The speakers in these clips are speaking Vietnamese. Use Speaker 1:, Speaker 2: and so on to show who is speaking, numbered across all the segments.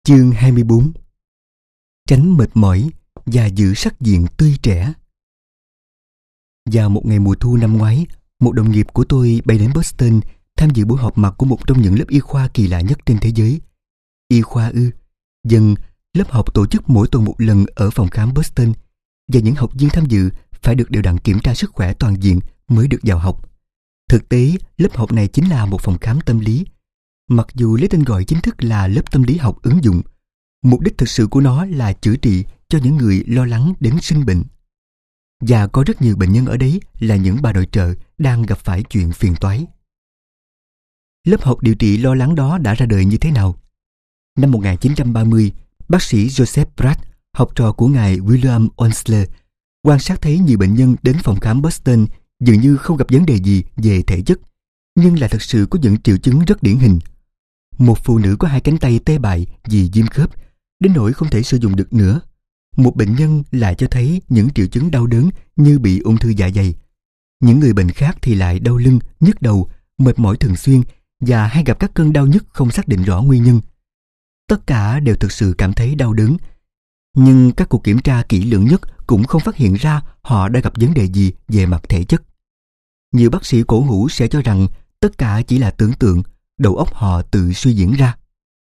Speaker 1: Chương 24. Tránh mệt mỏi và giữ sắc diện tươi trẻ. Vào một ngày mùa thu năm ngoái, một đồng nghiệp của tôi bay đến Boston tham dự buổi họp mặt của một trong những lớp y khoa kỳ lạ nhất trên thế giới. Y khoa ư? Dân, lớp học tổ chức mỗi tuần một lần ở phòng khám Boston, và những học viên tham dự phải được đều đặn kiểm tra sức khỏe toàn diện mới được vào học. Thực tế, lớp học này chính là một phòng khám tâm lý. Mặc dù lấy tên gọi chính thức là lớp tâm lý học ứng dụng, mục đích thực sự của nó là chữa trị cho những người lo lắng đến sinh bệnh. Và có rất nhiều bệnh nhân ở đấy là những bà nội trợ đang gặp phải chuyện phiền toái. Lớp học điều trị lo lắng đó đã ra đời như thế nào? Năm 1930, bác sĩ Joseph Pratt, học trò của ngài William Onsler, quan sát thấy nhiều bệnh nhân đến phòng khám Boston dường như không gặp vấn đề gì về thể chất, nhưng là thực sự có những triệu chứng rất điển hình. Một phụ nữ có hai cánh tay tê bại vì viêm khớp, đến nỗi không thể sử dụng được nữa. Một bệnh nhân lại cho thấy những triệu chứng đau đớn như bị ung thư dạ dày. Những người bệnh khác thì lại đau lưng, nhức đầu, mệt mỏi thường xuyên và hay gặp các cơn đau nhức không xác định rõ nguyên nhân. Tất cả đều thực sự cảm thấy đau đớn, nhưng các cuộc kiểm tra kỹ lưỡng nhất cũng không phát hiện ra họ đã gặp vấn đề gì về mặt thể chất. Nhiều bác sĩ cổ hủ sẽ cho rằng tất cả chỉ là tưởng tượng, đầu óc họ tự suy diễn ra.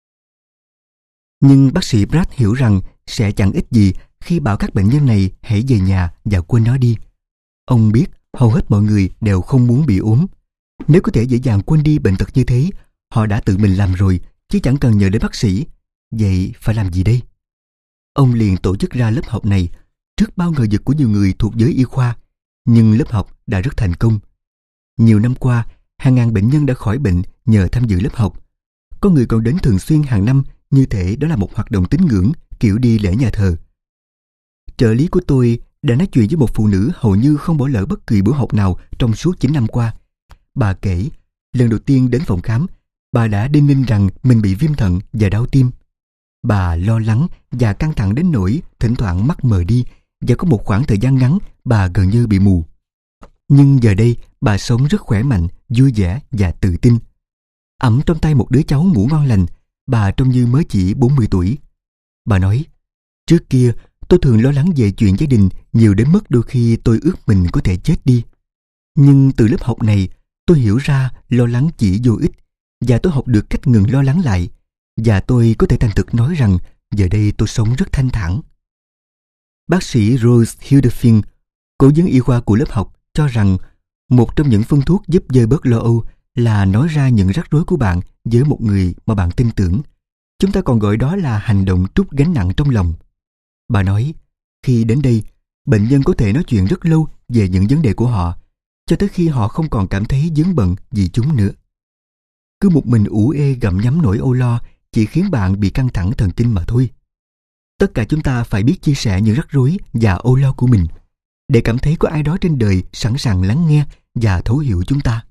Speaker 1: Nhưng bác sĩ Pratt hiểu rằng sẽ chẳng ích gì khi bảo các bệnh nhân này hãy về nhà và quên nó đi. Ông biết hầu hết mọi người đều không muốn bị ốm. Nếu có thể dễ dàng quên đi bệnh tật như thế, họ đã tự mình làm rồi, chứ chẳng cần nhờ đến bác sĩ. Vậy phải làm gì đây? Ông liền tổ chức ra lớp học này trước bao ngờ vực của nhiều người thuộc giới y khoa, nhưng lớp học đã rất thành công. Nhiều năm qua, hàng ngàn bệnh nhân đã khỏi bệnh nhờ tham dự lớp học. Có người còn đến thường xuyên hàng năm, như thể đó là một hoạt động tín ngưỡng kiểu đi lễ nhà thờ. Trợ lý của tôi đã nói chuyện với một phụ nữ hầu như không bỏ lỡ bất kỳ buổi học nào trong suốt 9 năm qua. Bà kể, lần đầu tiên đến phòng khám, bà đã đinh ninh rằng mình bị viêm thận và đau tim. Bà lo lắng và căng thẳng đến nỗi thỉnh thoảng mắt mờ đi, và có một khoảng thời gian ngắn bà gần như bị mù. Nhưng giờ đây, bà sống rất khỏe mạnh, vui vẻ và tự tin. Ẵm trong tay một đứa cháu ngủ ngon lành, bà trông như mới chỉ 40 tuổi. Bà nói, trước kia tôi thường lo lắng về chuyện gia đình nhiều đến mức đôi khi tôi ước mình có thể chết đi. Nhưng từ lớp học này, tôi hiểu ra lo lắng chỉ vô ích, và tôi học được cách ngừng lo lắng lại, và tôi có thể thành thực nói rằng giờ đây tôi sống rất thanh thản. Bác sĩ Rose Hildefield, cố vấn y khoa của lớp học, cho rằng một trong những phương thuốc giúp vơi bớt lo âu là nói ra những rắc rối của bạn với một người mà bạn tin tưởng. Chúng ta còn gọi đó là hành động trút gánh nặng trong lòng. Bà nói, khi đến đây, bệnh nhân có thể nói chuyện rất lâu về những vấn đề của họ, cho tới khi họ không còn cảm thấy vướng bận vì chúng nữa. Cứ một mình ủ ê gặm nhấm nỗi âu lo chỉ khiến bạn bị căng thẳng thần kinh mà thôi. Tất cả chúng ta phải biết chia sẻ những rắc rối và âu lo của mình, để cảm thấy có ai đó trên đời sẵn sàng lắng nghe và thấu hiểu chúng ta.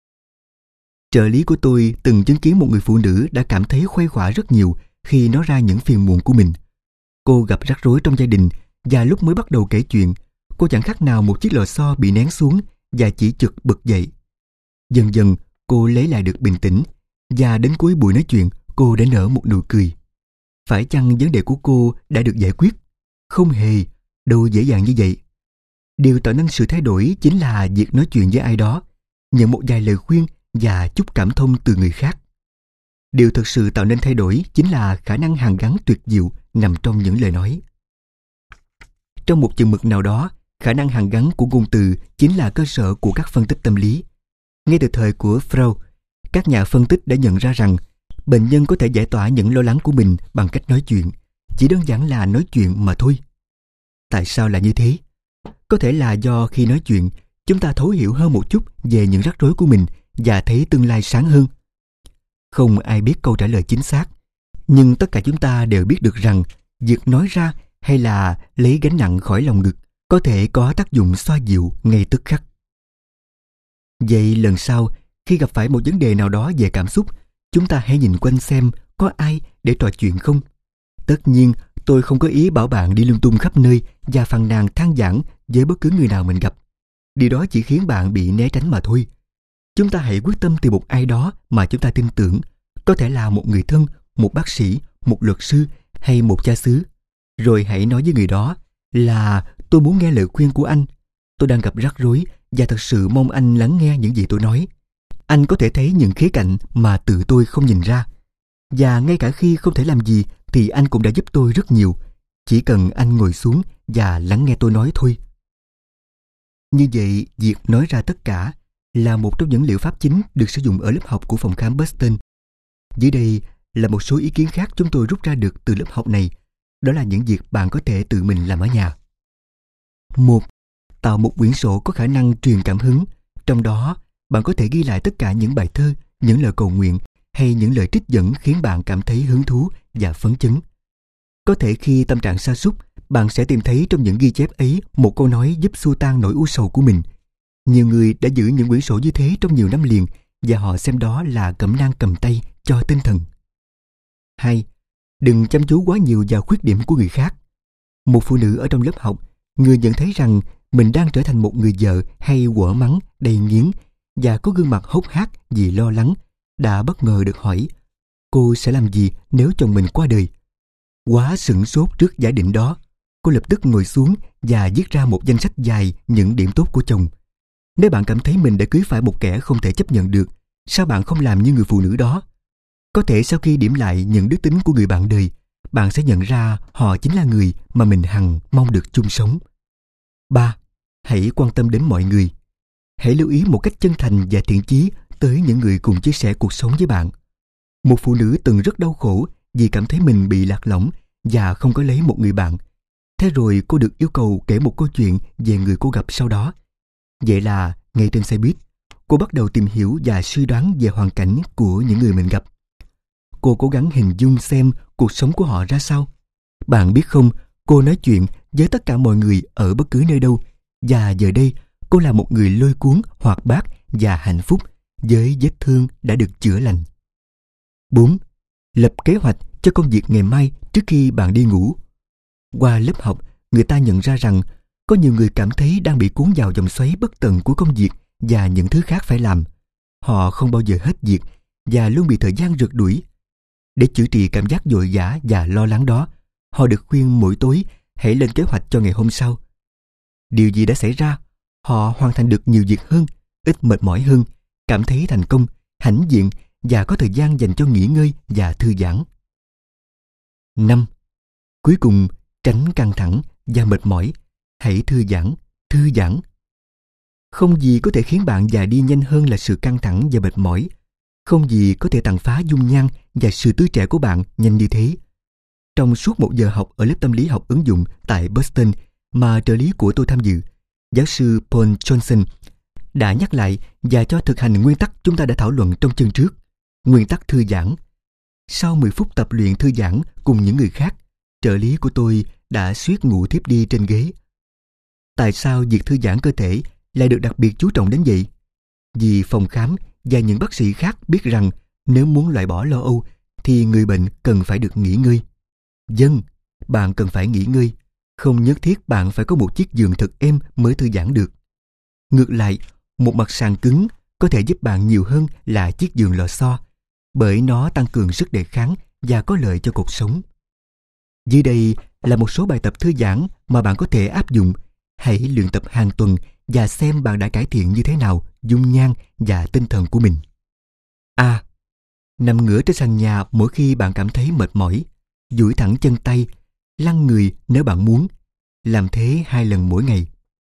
Speaker 1: Trợ lý của tôi từng chứng kiến một người phụ nữ đã cảm thấy khuây khỏa rất nhiều khi nói ra những phiền muộn của mình. Cô gặp rắc rối trong gia đình, và lúc mới bắt đầu kể chuyện, cô chẳng khác nào một chiếc lò xo bị nén xuống và chỉ chực bật dậy. Dần dần, cô lấy lại được bình tĩnh, và đến cuối buổi nói chuyện, cô đã nở một nụ cười. Phải chăng vấn đề của cô đã được giải quyết? Không hề, đâu dễ dàng như vậy. Điều tạo nên sự thay đổi chính là việc nói chuyện với ai đó, nhận một vài lời khuyên và chút cảm thông từ người khác. Điều thực sự tạo nên thay đổi chính là khả năng hàn gắn tuyệt diệu nằm trong những lời nói. Trong một chừng mực nào đó, khả năng hàn gắn của ngôn từ chính là cơ sở của các phân tích tâm lý. Ngay từ thời của Freud, các nhà phân tích đã nhận ra rằng bệnh nhân có thể giải tỏa những lo lắng của mình bằng cách nói chuyện, chỉ đơn giản là nói chuyện mà thôi. Tại sao là như thế? Có thể là do khi nói chuyện, chúng ta thấu hiểu hơn một chút về những rắc rối của mình và thấy tương lai sáng hơn. Không ai biết câu trả lời chính xác, nhưng tất cả chúng ta đều biết được rằng việc nói ra hay là lấy gánh nặng khỏi lòng ngực có thể có tác dụng xoa dịu ngay tức khắc. Vậy lần sau, khi gặp phải một vấn đề nào đó về cảm xúc, chúng ta hãy nhìn quanh xem có ai để trò chuyện không. Tất nhiên, tôi không có ý bảo bạn đi lung tung khắp nơi và phàn nàn than vãn với bất cứ người nào mình gặp. Điều đó chỉ khiến bạn bị né tránh mà thôi. Chúng ta hãy quyết tâm tìm một ai đó mà chúng ta tin tưởng, có thể là một người thân, một bác sĩ, một luật sư hay một cha xứ. Rồi hãy nói với người đó là tôi muốn nghe lời khuyên của anh. Tôi đang gặp rắc rối và thật sự mong anh lắng nghe những gì tôi nói. Anh có thể thấy những khía cạnh mà tự tôi không nhìn ra. Và ngay cả khi không thể làm gì thì anh cũng đã giúp tôi rất nhiều. Chỉ cần anh ngồi xuống và lắng nghe tôi nói thôi. Như vậy, việc nói ra tất cả là một trong những liệu pháp chính được sử dụng ở lớp học của phòng khám Boston. Dưới đây là một số ý kiến khác chúng tôi rút ra được từ lớp học này. Đó là những việc bạn có thể tự mình làm ở nhà. 1. Tạo một quyển sổ có khả năng truyền cảm hứng. Trong đó, bạn có thể ghi lại tất cả những bài thơ, những lời cầu nguyện hay những lời trích dẫn khiến bạn cảm thấy hứng thú và phấn chấn. Có thể khi tâm trạng sa sút, bạn sẽ tìm thấy trong những ghi chép ấy một câu nói giúp xua tan nỗi u sầu của mình. Nhiều người đã giữ những quyển sổ như thế trong nhiều năm liền và họ xem đó là cẩm nang cầm tay cho tinh thần. 2. Đừng chăm chú quá nhiều vào khuyết điểm của người khác. Một phụ nữ ở trong lớp học, người nhận thấy rằng mình đang trở thành một người vợ hay quở mắng, đầy nghiến và có gương mặt hốc hác vì lo lắng, đã bất ngờ được hỏi cô sẽ làm gì nếu chồng mình qua đời. Quá sửng sốt trước giả định đó, cô lập tức ngồi xuống và viết ra một danh sách dài những điểm tốt của chồng. Nếu bạn cảm thấy mình đã cưới phải một kẻ không thể chấp nhận được, sao bạn không làm như người phụ nữ đó? Có thể sau khi điểm lại những đức tính của người bạn đời, bạn sẽ nhận ra họ chính là người mà mình hằng mong được chung sống. 3. Hãy quan tâm đến mọi người. Hãy lưu ý một cách chân thành và thiện chí tới những người cùng chia sẻ cuộc sống với bạn. Một phụ nữ từng rất đau khổ vì cảm thấy mình bị lạc lõng và không có lấy một người bạn. Thế rồi cô được yêu cầu kể một câu chuyện về người cô gặp sau đó. Vậy là ngay trên xe buýt, cô bắt đầu tìm hiểu và suy đoán về hoàn cảnh của những người mình gặp. Cô cố gắng hình dung xem cuộc sống của họ ra sao. Bạn biết không, cô nói chuyện với tất cả mọi người ở bất cứ nơi đâu, và giờ đây cô là một người lôi cuốn, hoạt bát và hạnh phúc với vết thương đã được chữa lành. 4. Lập kế hoạch cho công việc ngày mai trước khi bạn đi ngủ. Qua lớp học, người ta nhận ra rằng có nhiều người cảm thấy đang bị cuốn vào vòng xoáy bất tận của công việc và những thứ khác phải làm. Họ không bao giờ hết việc và luôn bị thời gian rượt đuổi. Để chữa trị cảm giác vội vã và lo lắng đó, họ được khuyên mỗi tối hãy lên kế hoạch cho ngày hôm sau. Điều gì đã xảy ra? Họ hoàn thành được nhiều việc hơn, ít mệt mỏi hơn, cảm thấy thành công, hãnh diện và có thời gian dành cho nghỉ ngơi và thư giãn. 5. Cuối cùng, tránh căng thẳng và mệt mỏi. Hãy thư giãn, thư giãn. Không gì có thể khiến bạn già đi nhanh hơn là sự căng thẳng và mệt mỏi. Không gì có thể tàn phá dung nhan và sự tươi trẻ của bạn nhanh như thế. Trong suốt một giờ học ở lớp tâm lý học ứng dụng tại Boston mà trợ lý của tôi tham dự, giáo sư Paul Johnson đã nhắc lại và cho thực hành nguyên tắc chúng ta đã thảo luận trong chương trước. Nguyên tắc thư giãn. Sau 10 phút tập luyện thư giãn cùng những người khác, trợ lý của tôi đã suýt ngủ thiếp đi trên ghế. Tại sao việc thư giãn cơ thể lại được đặc biệt chú trọng đến vậy? Vì phòng khám và những bác sĩ khác biết rằng nếu muốn loại bỏ lo âu thì người bệnh cần phải được nghỉ ngơi. Vâng, bạn cần phải nghỉ ngơi. Không nhất thiết bạn phải có một chiếc giường thật êm mới thư giãn được. Ngược lại, một mặt sàn cứng có thể giúp bạn nhiều hơn là chiếc giường lò xo, bởi nó tăng cường sức đề kháng và có lợi cho cột sống. Dưới đây là một số bài tập thư giãn mà bạn có thể áp dụng. Hãy luyện tập hàng tuần và xem bạn đã cải thiện như thế nào dung nhan và tinh thần của mình. A. Nằm ngửa trên sàn nhà mỗi khi bạn cảm thấy mệt mỏi. Duỗi thẳng chân tay, lăn người nếu bạn muốn. Làm thế 2 lần mỗi ngày.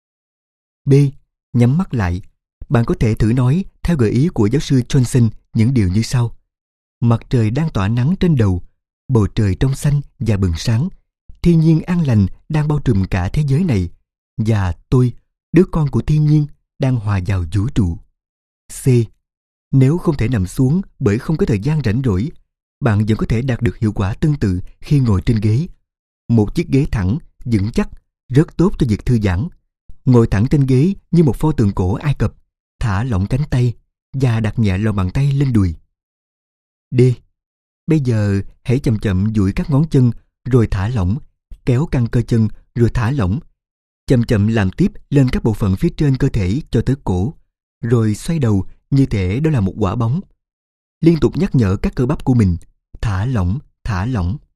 Speaker 1: B. Nhắm mắt lại. Bạn có thể thử nói theo gợi ý của giáo sư Johnson những điều như sau. Mặt trời đang tỏa nắng trên đầu, bầu trời trong xanh và bừng sáng. Thiên nhiên an lành đang bao trùm cả thế giới này. Và tôi, đứa con của thiên nhiên, đang hòa vào vũ trụ. C. Nếu không thể nằm xuống bởi không có thời gian rảnh rỗi, bạn vẫn có thể đạt được hiệu quả tương tự khi ngồi trên ghế. Một chiếc ghế thẳng, vững chắc, rất tốt cho việc thư giãn. Ngồi thẳng trên ghế như một pho tượng cổ Ai Cập, thả lỏng cánh tay và đặt nhẹ lòng bàn tay lên đùi. D. Bây giờ hãy chậm chậm duỗi các ngón chân rồi thả lỏng, kéo căng cơ chân rồi thả lỏng. Chậm chậm làm tiếp lên các bộ phận phía trên cơ thể cho tới cổ, rồi xoay đầu như thể đó là một quả bóng. Liên tục nhắc nhở các cơ bắp của mình, thả lỏng, thả lỏng.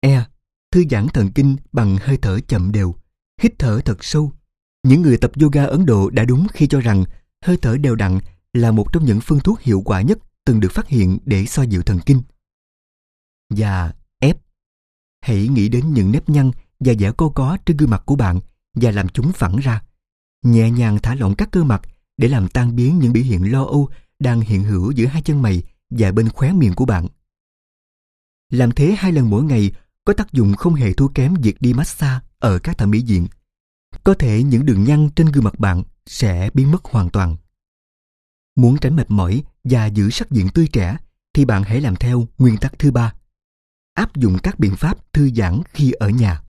Speaker 1: E. Thư giãn thần kinh bằng hơi thở chậm đều, hít thở thật sâu. Những người tập yoga Ấn Độ đã đúng khi cho rằng hơi thở đều đặn là một trong những phương thuốc hiệu quả nhất từng được phát hiện để xoa dịu thần kinh. Và F. Hãy nghĩ đến những nếp nhăn và vẻ co có trên gương mặt của bạn và làm chúng phẳng ra. Nhẹ nhàng thả lỏng các cơ mặt để làm tan biến những biểu hiện lo âu đang hiện hữu giữa hai chân mày và bên khóe miệng của bạn. Làm thế 2 lần mỗi ngày có tác dụng không hề thua kém việc đi massage ở các thẩm mỹ viện. Có thể những đường nhăn trên gương mặt bạn sẽ biến mất hoàn toàn. Muốn tránh mệt mỏi và giữ sắc diện tươi trẻ thì bạn hãy làm theo nguyên tắc thứ 3. Áp dụng các biện pháp thư giãn khi ở nhà.